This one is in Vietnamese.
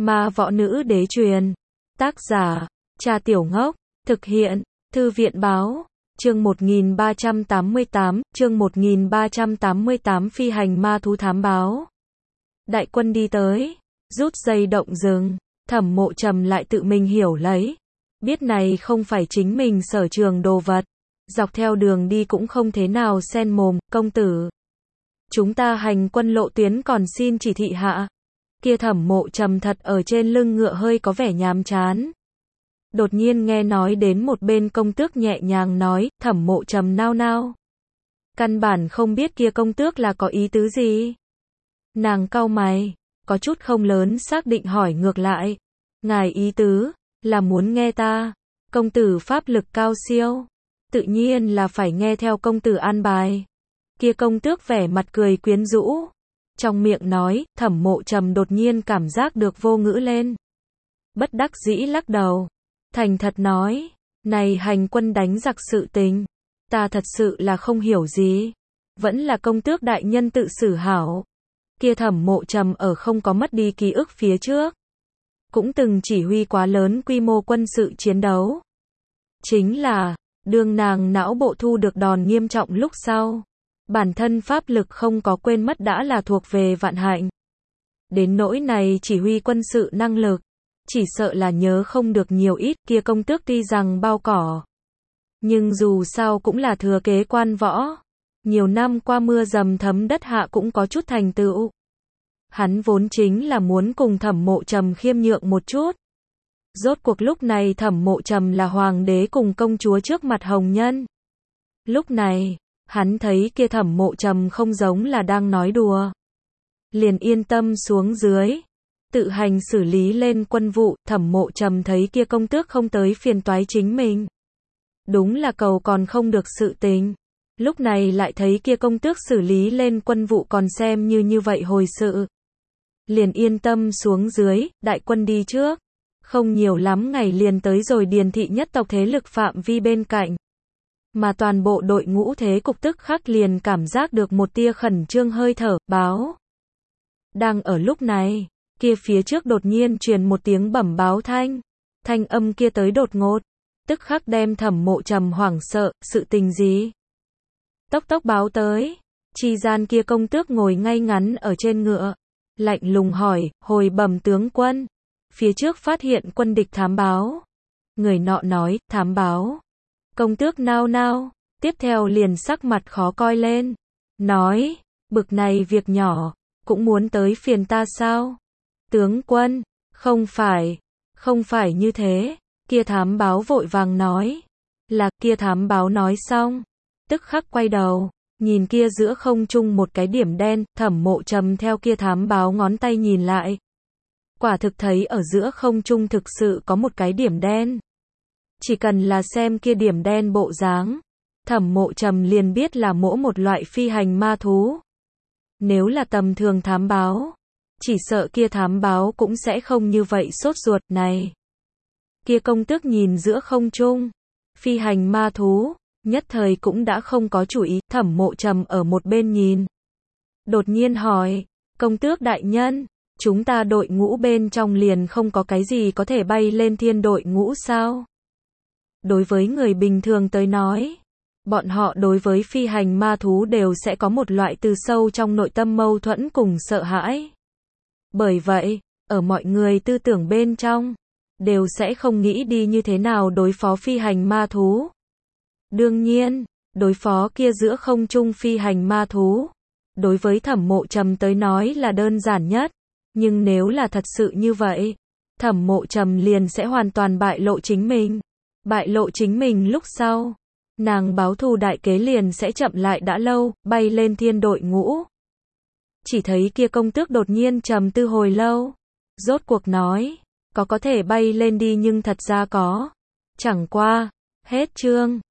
Ma võ nữ đế truyền. Tác giả, Cha Tiểu Ngốc. Thực hiện, Thư viện báo. Chương 1388, phi hành ma thú thám báo. Đại quân đi tới, rút dây động rừng, Thẩm Mộ Trầm lại tự mình hiểu lấy. Biết này không phải chính mình sở trường đồ vật. Dọc theo đường đi cũng không thế nào xen mồm, công tử. Chúng ta hành quân lộ tuyến còn xin chỉ thị hạ. Kia Thẩm Mộ Trầm thật ở trên lưng ngựa hơi có vẻ nhàm chán. Đột nhiên nghe nói đến một bên công tước nhẹ nhàng nói, Thẩm Mộ Trầm nao nao. Căn bản không biết kia công tước là có ý tứ gì. Nàng cau mày, có chút không lớn xác định hỏi ngược lại. Ngài ý tứ, là muốn nghe ta. Công tử pháp lực cao siêu. Tự nhiên là phải nghe theo công tử an bài. Kia công tước vẻ mặt cười quyến rũ. Trong miệng nói, Thẩm Mộ Trầm đột nhiên cảm giác được vô ngữ lên. Bất đắc dĩ lắc đầu. Thành thật nói, này hành quân đánh giặc sự tình. Ta thật sự là không hiểu gì. Vẫn là công tước đại nhân tự xử hảo. Kia Thẩm Mộ Trầm ở không có mất đi ký ức phía trước. Cũng từng chỉ huy quá lớn quy mô quân sự chiến đấu. Chính là, đương nàng não bộ thu được đòn nghiêm trọng lúc sau. Bản thân pháp lực không có quên mất đã là thuộc về vạn hạnh. Đến nỗi này chỉ huy quân sự năng lực. Chỉ sợ là nhớ không được nhiều ít, kia công tước tuy rằng bao cỏ. Nhưng dù sao cũng là thừa kế quan võ. Nhiều năm qua mưa dầm thấm đất hạ cũng có chút thành tựu. Hắn vốn chính là muốn cùng Thẩm Mộ Trầm khiêm nhượng một chút. Rốt cuộc lúc này Thẩm Mộ Trầm là hoàng đế cùng công chúa trước mặt hồng nhân. Lúc này, hắn thấy kia Thẩm Mộ Trầm không giống là đang nói đùa. Liền yên tâm xuống dưới. Tự hành xử lý lên quân vụ, Thẩm Mộ Trầm thấy kia công tước không tới phiền toái chính mình. Đúng là cầu còn không được sự tình. Lúc này lại thấy kia công tước xử lý lên quân vụ còn xem như vậy hồi sự. Liền yên tâm xuống dưới, đại quân đi trước. Không nhiều lắm ngày liền tới rồi Điền thị nhất tộc thế lực phạm vi bên cạnh. Mà toàn bộ đội ngũ thế cục tức khắc liền cảm giác được một tia khẩn trương hơi thở, báo. Đang ở lúc này, kia phía trước đột nhiên truyền một tiếng bẩm báo thanh. Thanh âm kia tới đột ngột. Tức khắc đem Thẩm Mộ Trầm hoảng sợ, sự tình gì? Tốc tốc báo tới. Chi gian kia công tước ngồi ngay ngắn ở trên ngựa. Lạnh lùng hỏi, hồi bẩm tướng quân. Phía trước phát hiện quân địch thám báo. Người nọ nói, thám báo. Công tước nao nao, tiếp theo liền sắc mặt khó coi lên. Nói, bực này việc nhỏ, cũng muốn tới phiền ta sao? Tướng quân, không phải như thế. Kia thám báo vội vàng nói. Là, kia thám báo nói xong. Tức khắc quay đầu, nhìn kia giữa không trung một cái điểm đen, Thẩm Mộ Trầm theo kia thám báo ngón tay nhìn lại. Quả thực thấy ở giữa không trung thực sự có một cái điểm đen. Chỉ cần là xem kia điểm đen bộ dáng, Thẩm Mộ Trầm liền biết là mỗi một loại phi hành ma thú. Nếu là tầm thường thám báo, chỉ sợ kia thám báo cũng sẽ không như vậy sốt ruột này. Kia công tước nhìn giữa không trung, phi hành ma thú, nhất thời cũng đã không có chủ ý, Thẩm Mộ Trầm ở một bên nhìn. Đột nhiên hỏi, công tước đại nhân, chúng ta đội ngũ bên trong liền không có cái gì có thể bay lên thiên đội ngũ sao? Đối với người bình thường tới nói, bọn họ đối với phi hành ma thú đều sẽ có một loại từ sâu trong nội tâm mâu thuẫn cùng sợ hãi. Bởi vậy, ở mọi người tư tưởng bên trong, đều sẽ không nghĩ đi như thế nào đối phó phi hành ma thú. Đương nhiên, đối phó kia giữa không trung phi hành ma thú, đối với Thẩm Mộ Trầm tới nói là đơn giản nhất. Nhưng nếu là thật sự như vậy, Thẩm Mộ Trầm liền sẽ hoàn toàn bại lộ chính mình. Bại lộ chính mình lúc sau, nàng báo thù đại kế liền sẽ chậm lại đã lâu, bay lên thiên đội ngũ. Chỉ thấy kia công tước đột nhiên trầm tư hồi lâu. Rốt cuộc nói, có thể bay lên đi nhưng thật ra có. Chẳng qua, hết chương.